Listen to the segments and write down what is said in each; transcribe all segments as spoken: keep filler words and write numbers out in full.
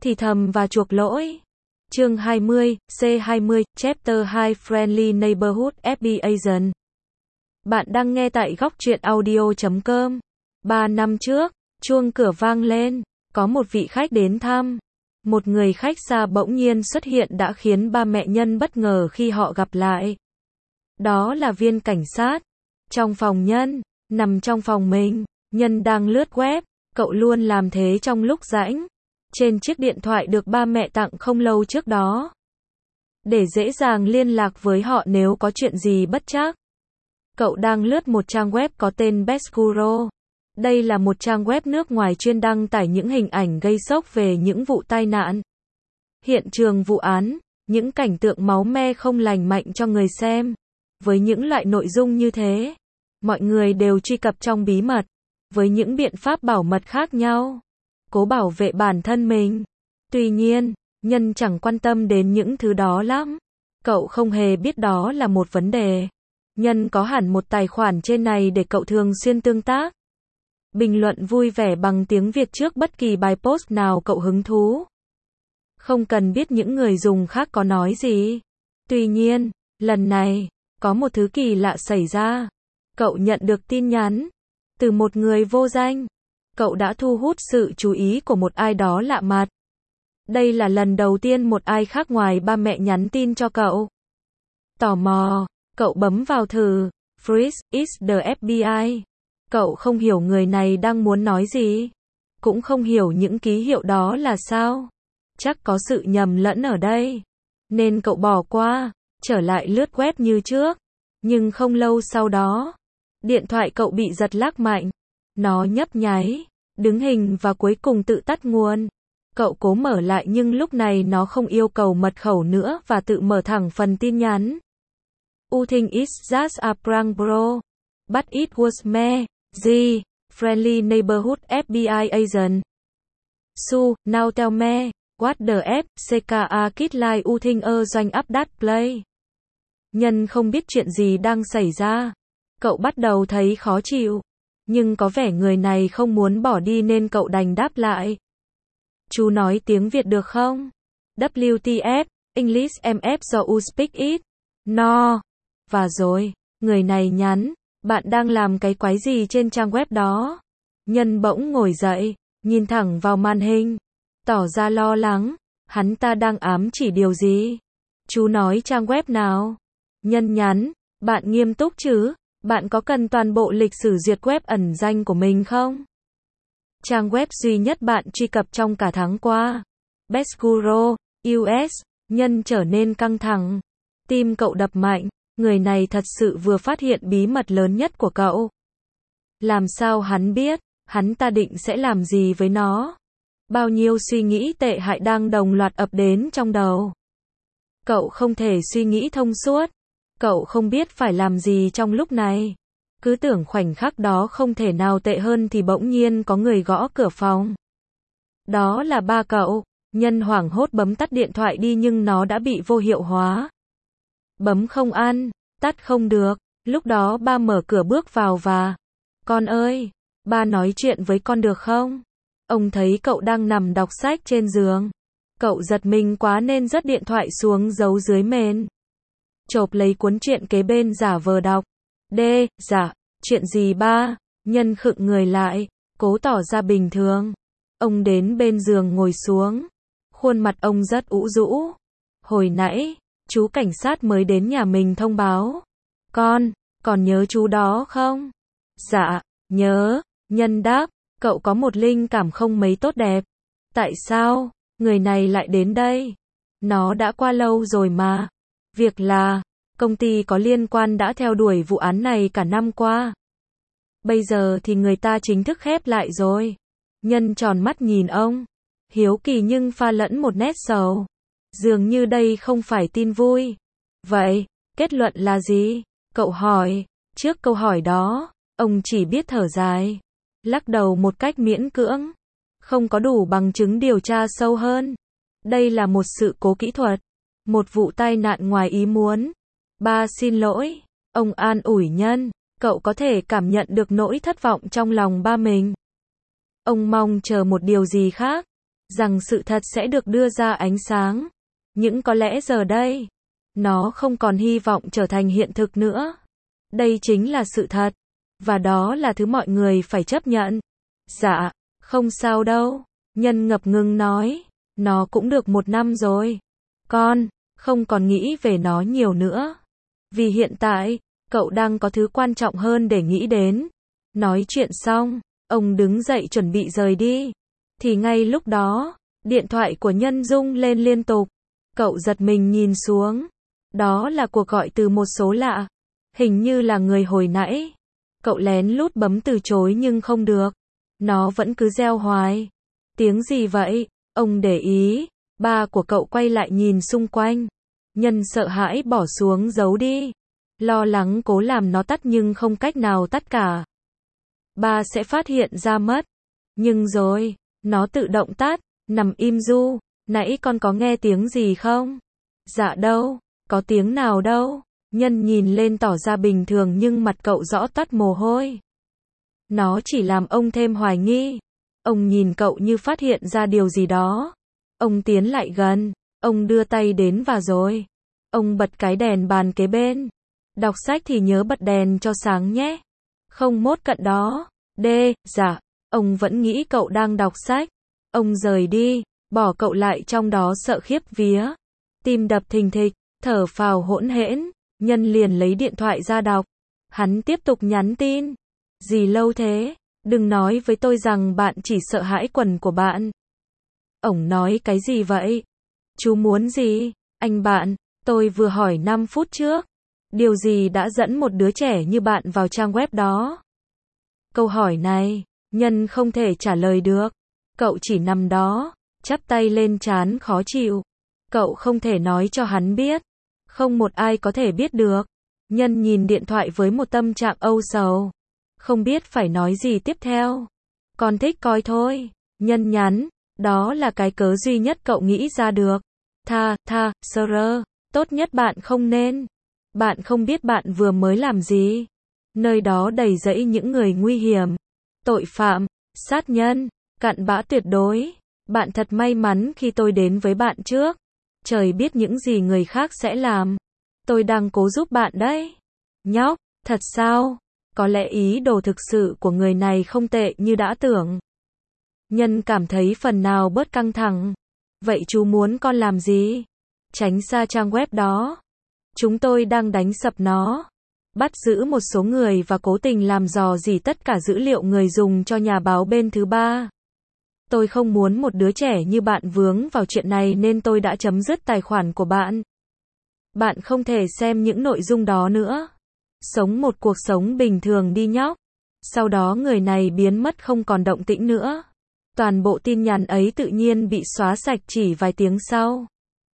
thì thầm và chuộc lỗi. Chương hai mươi, C hai mươi, Chapter hai Friendly Neighborhood ép bê Agent. Bạn đang nghe tại góc truyện audio chấm com. Ba năm trước, chuông cửa vang lên, có một vị khách đến thăm. Một người khách xa bỗng nhiên xuất hiện đã khiến ba mẹ Nhân bất ngờ khi họ gặp lại. Đó là viên cảnh sát. Trong phòng Nhân, nằm trong phòng mình, Nhân đang lướt web, cậu luôn làm thế trong lúc rảnh. Trên chiếc điện thoại được ba mẹ tặng không lâu trước đó. Để dễ dàng liên lạc với họ nếu có chuyện gì bất trắc. Cậu đang lướt một trang web có tên Beskuro. Đây là một trang web nước ngoài chuyên đăng tải những hình ảnh gây sốc về những vụ tai nạn, hiện trường vụ án, những cảnh tượng máu me không lành mạnh cho người xem. Với những loại nội dung như thế, mọi người đều truy cập trong bí mật, với những biện pháp bảo mật khác nhau, cố bảo vệ bản thân mình. Tuy nhiên, Nhân chẳng quan tâm đến những thứ đó lắm. Cậu không hề biết đó là một vấn đề. Nhân có hẳn một tài khoản trên này để cậu thường xuyên tương tác, bình luận vui vẻ bằng tiếng Việt trước bất kỳ bài post nào cậu hứng thú. Không cần biết những người dùng khác có nói gì. Tuy nhiên, lần này, có một thứ kỳ lạ xảy ra. Cậu nhận được tin nhắn từ một người vô danh. Cậu đã thu hút sự chú ý của một ai đó lạ mặt. Đây là lần đầu tiên một ai khác ngoài ba mẹ nhắn tin cho cậu. Tò mò, cậu bấm vào thử. Freeze, is the ép bê i. Cậu không hiểu người này đang muốn nói gì. Cũng không hiểu những ký hiệu đó là sao. Chắc có sự nhầm lẫn ở đây. Nên cậu bỏ qua, trở lại lướt web như trước. Nhưng không lâu sau đó, điện thoại cậu bị giật lắc mạnh. Nó nhấp nháy, đứng hình và cuối cùng tự tắt nguồn. Cậu cố mở lại nhưng lúc này nó không yêu cầu mật khẩu nữa và tự mở thẳng phần tin nhắn. You think it's just a prank bro. But it was me, G, friendly neighborhood ép bê i agent. So, now tell me, what the F, xê ca a kid like you think a doanh up that play. Nhân không biết chuyện gì đang xảy ra. Cậu bắt đầu thấy khó chịu. Nhưng có vẻ người này không muốn bỏ đi nên cậu đành đáp lại. Chú nói tiếng Việt được không? vê kép tê ép, English em ép so you speak it. No. Và rồi, người này nhắn, bạn đang làm cái quái gì trên trang web đó? Nhân bỗng ngồi dậy, nhìn thẳng vào màn hình, tỏ ra lo lắng. Hắn ta đang ám chỉ điều gì? Chú nói trang web nào? Nhân nhắn, bạn nghiêm túc chứ? Bạn có cần toàn bộ lịch sử duyệt web ẩn danh của mình không? Trang web duy nhất bạn truy cập trong cả tháng qua. Beskuro, u ét. Nhân trở nên căng thẳng. Tim cậu đập mạnh. Người này thật sự vừa phát hiện bí mật lớn nhất của cậu. Làm sao hắn biết? Hắn ta định sẽ làm gì với nó? Bao nhiêu suy nghĩ tệ hại đang đồng loạt ập đến trong đầu. Cậu không thể suy nghĩ thông suốt. Cậu không biết phải làm gì trong lúc này. Cứ tưởng khoảnh khắc đó không thể nào tệ hơn thì bỗng nhiên có người gõ cửa phòng. Đó là ba cậu. Nhân hoảng hốt bấm tắt điện thoại đi nhưng nó đã bị vô hiệu hóa. Bấm không ăn, tắt không được. Lúc đó ba mở cửa bước vào và... Con ơi, ba nói chuyện với con được không? Ông thấy cậu đang nằm đọc sách trên giường. Cậu giật mình quá nên rớt điện thoại xuống giấu dưới mền. Chộp lấy cuốn truyện kế bên giả vờ đọc. D, dạ, chuyện gì ba? Nhân khựng người lại, cố tỏ ra bình thường. Ông đến bên giường ngồi xuống. Khuôn mặt ông rất ủ rũ. Hồi nãy, chú cảnh sát mới đến nhà mình thông báo. Con, còn nhớ chú đó không? Dạ, nhớ. Nhân đáp, cậu có một linh cảm không mấy tốt đẹp. Tại sao, người này lại đến đây? Nó đã qua lâu rồi mà. Việc là, công ty có liên quan đã theo đuổi vụ án này cả năm qua. Bây giờ thì người ta chính thức khép lại rồi. Nhân tròn mắt nhìn ông. Hiếu kỳ nhưng pha lẫn một nét sầu. Dường như đây không phải tin vui. Vậy, kết luận là gì? Cậu hỏi. Trước câu hỏi đó, ông chỉ biết thở dài. Lắc đầu một cách miễn cưỡng. Không có đủ bằng chứng điều tra sâu hơn. Đây là một sự cố kỹ thuật. Một vụ tai nạn ngoài ý muốn. Ba xin lỗi. Ông an ủi Nhân. Cậu có thể cảm nhận được nỗi thất vọng trong lòng ba mình. Ông mong chờ một điều gì khác. rằng sự thật sẽ được đưa ra ánh sáng. Nhưng có lẽ giờ đây, nó không còn hy vọng trở thành hiện thực nữa. Đây chính là sự thật. Và đó là thứ mọi người phải chấp nhận. Dạ, không sao đâu. Nhân ngập ngừng nói. Nó cũng được một năm rồi. Con, không còn nghĩ về nó nhiều nữa. Vì hiện tại, cậu đang có thứ quan trọng hơn để nghĩ đến. Nói chuyện xong, ông đứng dậy chuẩn bị rời đi. Thì ngay lúc đó, điện thoại của Nhân rung lên liên tục. Cậu giật mình nhìn xuống. Đó là cuộc gọi từ một số lạ. Hình như là người hồi nãy. Cậu lén lút bấm từ chối nhưng không được. Nó vẫn cứ reo hoài. Tiếng gì vậy? Ông để ý. Ba của cậu quay lại nhìn xung quanh. Nhân sợ hãi bỏ xuống giấu đi. Lo lắng cố làm nó tắt nhưng không cách nào tắt cả. Ba sẽ phát hiện ra mất. Nhưng rồi, nó tự động tắt. Nằm im du. Nãy con có nghe tiếng gì không? Dạ đâu, có tiếng nào đâu. Nhân nhìn lên tỏ ra bình thường nhưng mặt cậu rõ toát mồ hôi. Nó chỉ làm ông thêm hoài nghi. Ông nhìn cậu như phát hiện ra điều gì đó. Ông tiến lại gần. Ông đưa tay đến và rồi. Ông bật cái đèn bàn kế bên. Đọc sách thì nhớ bật đèn cho sáng nhé. Không mốt cận đó. D, dạ. Ông vẫn nghĩ cậu đang đọc sách. Ông rời đi. Bỏ cậu lại trong đó sợ khiếp vía. Tim đập thình thịch. Thở phào hỗn hển. Nhân liền lấy điện thoại ra đọc. Hắn tiếp tục nhắn tin. Gì lâu thế? Đừng nói với tôi rằng bạn chỉ sợ hãi quần của bạn. Ổng nói cái gì vậy? Chú muốn gì? Anh bạn, tôi vừa hỏi năm phút trước. Điều gì đã dẫn một đứa trẻ như bạn vào trang web đó? Câu hỏi này, Nhân không thể trả lời được. Cậu chỉ nằm đó, chắp tay lên trán khó chịu. Cậu không thể nói cho hắn biết. Không một ai có thể biết được. Nhân nhìn điện thoại với một tâm trạng âu sầu. Không biết phải nói gì tiếp theo. Con thích coi thôi. Nhân nhắn. Đó là cái cớ duy nhất cậu nghĩ ra được. Tha, tha, sơ rơ. Tốt nhất bạn không nên. Bạn không biết bạn vừa mới làm gì. Nơi đó đầy rẫy những người nguy hiểm. Tội phạm, sát nhân, cặn bã tuyệt đối. Bạn thật may mắn khi tôi đến với bạn trước. Trời biết những gì người khác sẽ làm. Tôi đang cố giúp bạn đấy. Nhóc, thật sao? Có lẽ ý đồ thực sự của người này không tệ như đã tưởng. Nhân cảm thấy phần nào bớt căng thẳng. Vậy chú muốn con làm gì? Tránh xa trang web đó. Chúng tôi đang đánh sập nó. Bắt giữ một số người và cố tình làm rò rỉ tất cả dữ liệu người dùng cho nhà báo bên thứ ba. Tôi không muốn một đứa trẻ như bạn vướng vào chuyện này nên tôi đã chấm dứt tài khoản của bạn. Bạn không thể xem những nội dung đó nữa. Sống một cuộc sống bình thường đi nhóc. Sau đó người này biến mất không còn động tĩnh nữa. Toàn bộ tin nhắn ấy tự nhiên bị xóa sạch chỉ vài tiếng sau.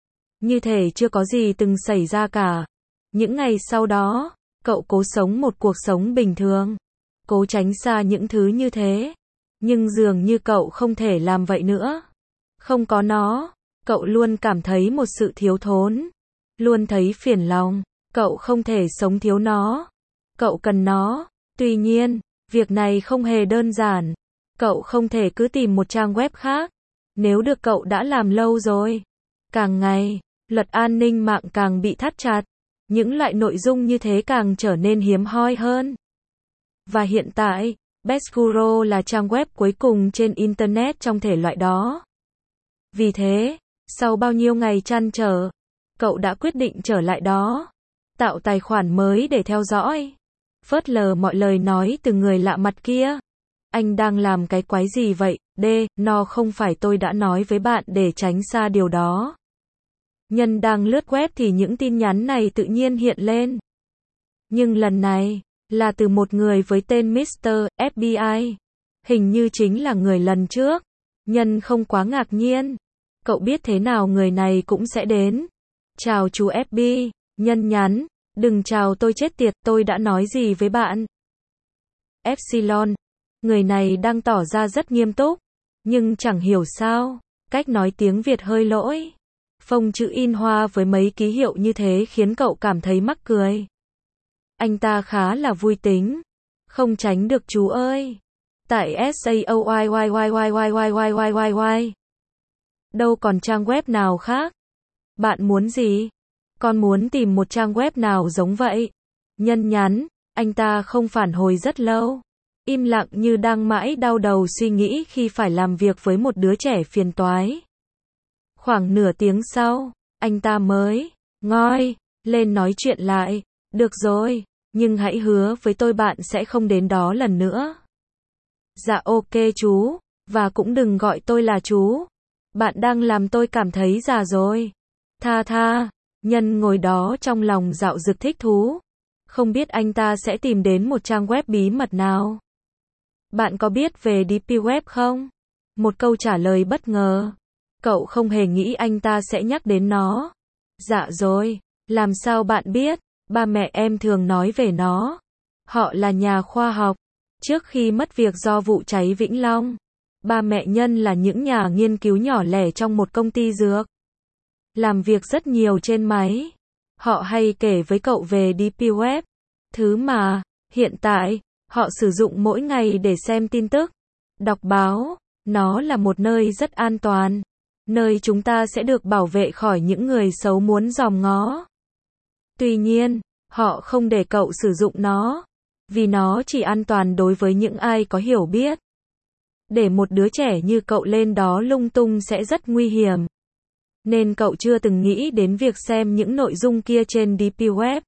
Như thể chưa có gì từng xảy ra cả. Những ngày sau đó, cậu cố sống một cuộc sống bình thường. Cố tránh xa những thứ như thế. Nhưng dường như cậu không thể làm vậy nữa. Không có nó, cậu luôn cảm thấy một sự thiếu thốn. Luôn thấy phiền lòng. Cậu không thể sống thiếu nó. Cậu cần nó. Tuy nhiên, việc này không hề đơn giản. Cậu không thể cứ tìm một trang web khác. Nếu được cậu đã làm lâu rồi. Càng ngày, luật an ninh mạng càng bị thắt chặt. Những loại nội dung như thế càng trở nên hiếm hoi hơn. Và hiện tại, Best.Guru là trang web cuối cùng trên Internet trong thể loại đó. Vì thế, sau bao nhiêu ngày trăn trở, cậu đã quyết định trở lại đó. Tạo tài khoản mới để theo dõi. Phớt lờ mọi lời nói từ người lạ mặt kia. Anh đang làm cái quái gì vậy? D, nó không phải tôi đã nói với bạn để tránh xa điều đó. Nhân đang lướt web thì những tin nhắn này tự nhiên hiện lên. Nhưng lần này, là từ một người với tên mít tơ ép bê i. Hình như chính là người lần trước. Nhân không quá ngạc nhiên. Cậu biết thế nào người này cũng sẽ đến. Chào chú ép bê. Nhân nhắn. Đừng chào tôi chết tiệt, tôi đã nói gì với bạn? Epsilon. Người này đang tỏ ra rất nghiêm túc. Nhưng chẳng hiểu sao. Cách nói tiếng Việt hơi lỗi. Phông chữ in hoa với mấy ký hiệu như thế khiến cậu cảm thấy mắc cười. Anh ta khá là vui tính. Không tránh được chú ơi. Tại S A O Y Y Y Y Y Y Y Y Y Y. Đâu còn trang web nào khác. Bạn muốn gì? Con muốn tìm một trang web nào giống vậy. Nhân nhắn, anh ta không phản hồi rất lâu. Im lặng như đang mãi đau đầu suy nghĩ khi phải làm việc với một đứa trẻ phiền toái. Khoảng nửa tiếng sau, anh ta mới ngoi lên nói chuyện lại. Được rồi, nhưng hãy hứa với tôi bạn sẽ không đến đó lần nữa. Dạ ok chú, và cũng đừng gọi tôi là chú. Bạn đang làm tôi cảm thấy già rồi. Tha tha, Nhân ngồi đó trong lòng dạo dực thích thú. Không biết anh ta sẽ tìm đến một trang web bí mật nào. Bạn có biết về Deep Web không? Một câu trả lời bất ngờ. Cậu không hề nghĩ anh ta sẽ nhắc đến nó. Dạ rồi, làm sao bạn biết? Ba mẹ em thường nói về nó. Họ là nhà khoa học. Trước khi mất việc do vụ cháy Vĩnh Long, ba mẹ Nhân là những nhà nghiên cứu nhỏ lẻ trong một công ty dược. Làm việc rất nhiều trên máy. Họ hay kể với cậu về Deep Web. Thứ mà, hiện tại, họ sử dụng mỗi ngày để xem tin tức, đọc báo. Nó là một nơi rất an toàn. Nơi chúng ta sẽ được bảo vệ khỏi những người xấu muốn dòm ngó. Tuy nhiên, họ không để cậu sử dụng nó. Vì nó chỉ an toàn đối với những ai có hiểu biết. Để một đứa trẻ như cậu lên đó lung tung sẽ rất nguy hiểm. Nên cậu chưa từng nghĩ đến việc xem những nội dung kia trên Deep Web.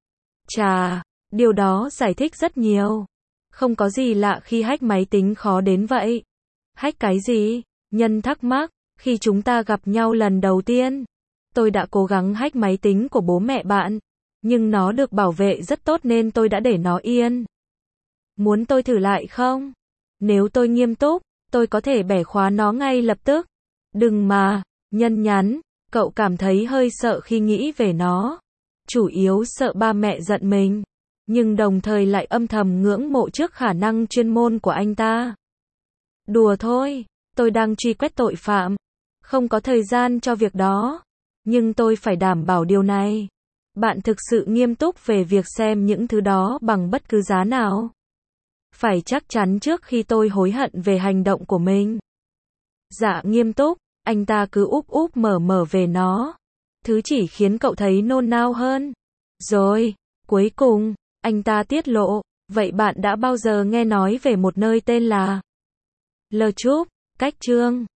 Chà, điều đó giải thích rất nhiều. Không có gì lạ khi hack máy tính khó đến vậy. Hack cái gì? Nhân thắc mắc. Khi chúng ta gặp nhau lần đầu tiên, tôi đã cố gắng hack máy tính của bố mẹ bạn. Nhưng nó được bảo vệ rất tốt nên tôi đã để nó yên. Muốn tôi thử lại không? Nếu tôi nghiêm túc, tôi có thể bẻ khóa nó ngay lập tức. Đừng mà, Nhân nhắn, cậu cảm thấy hơi sợ khi nghĩ về nó. Chủ yếu sợ ba mẹ giận mình. Nhưng đồng thời lại âm thầm ngưỡng mộ trước khả năng chuyên môn của anh ta. Đùa thôi, tôi đang truy quét tội phạm. Không có thời gian cho việc đó. Nhưng tôi phải đảm bảo điều này. Bạn thực sự nghiêm túc về việc xem những thứ đó bằng bất cứ giá nào. Phải chắc chắn trước khi tôi hối hận về hành động của mình. Dạ nghiêm túc, anh ta cứ úp úp mở mở về nó. Thứ chỉ khiến cậu thấy nôn nao hơn. Rồi, cuối cùng, anh ta tiết lộ, vậy bạn đã bao giờ nghe nói về một nơi tên là YouTube, cách chương?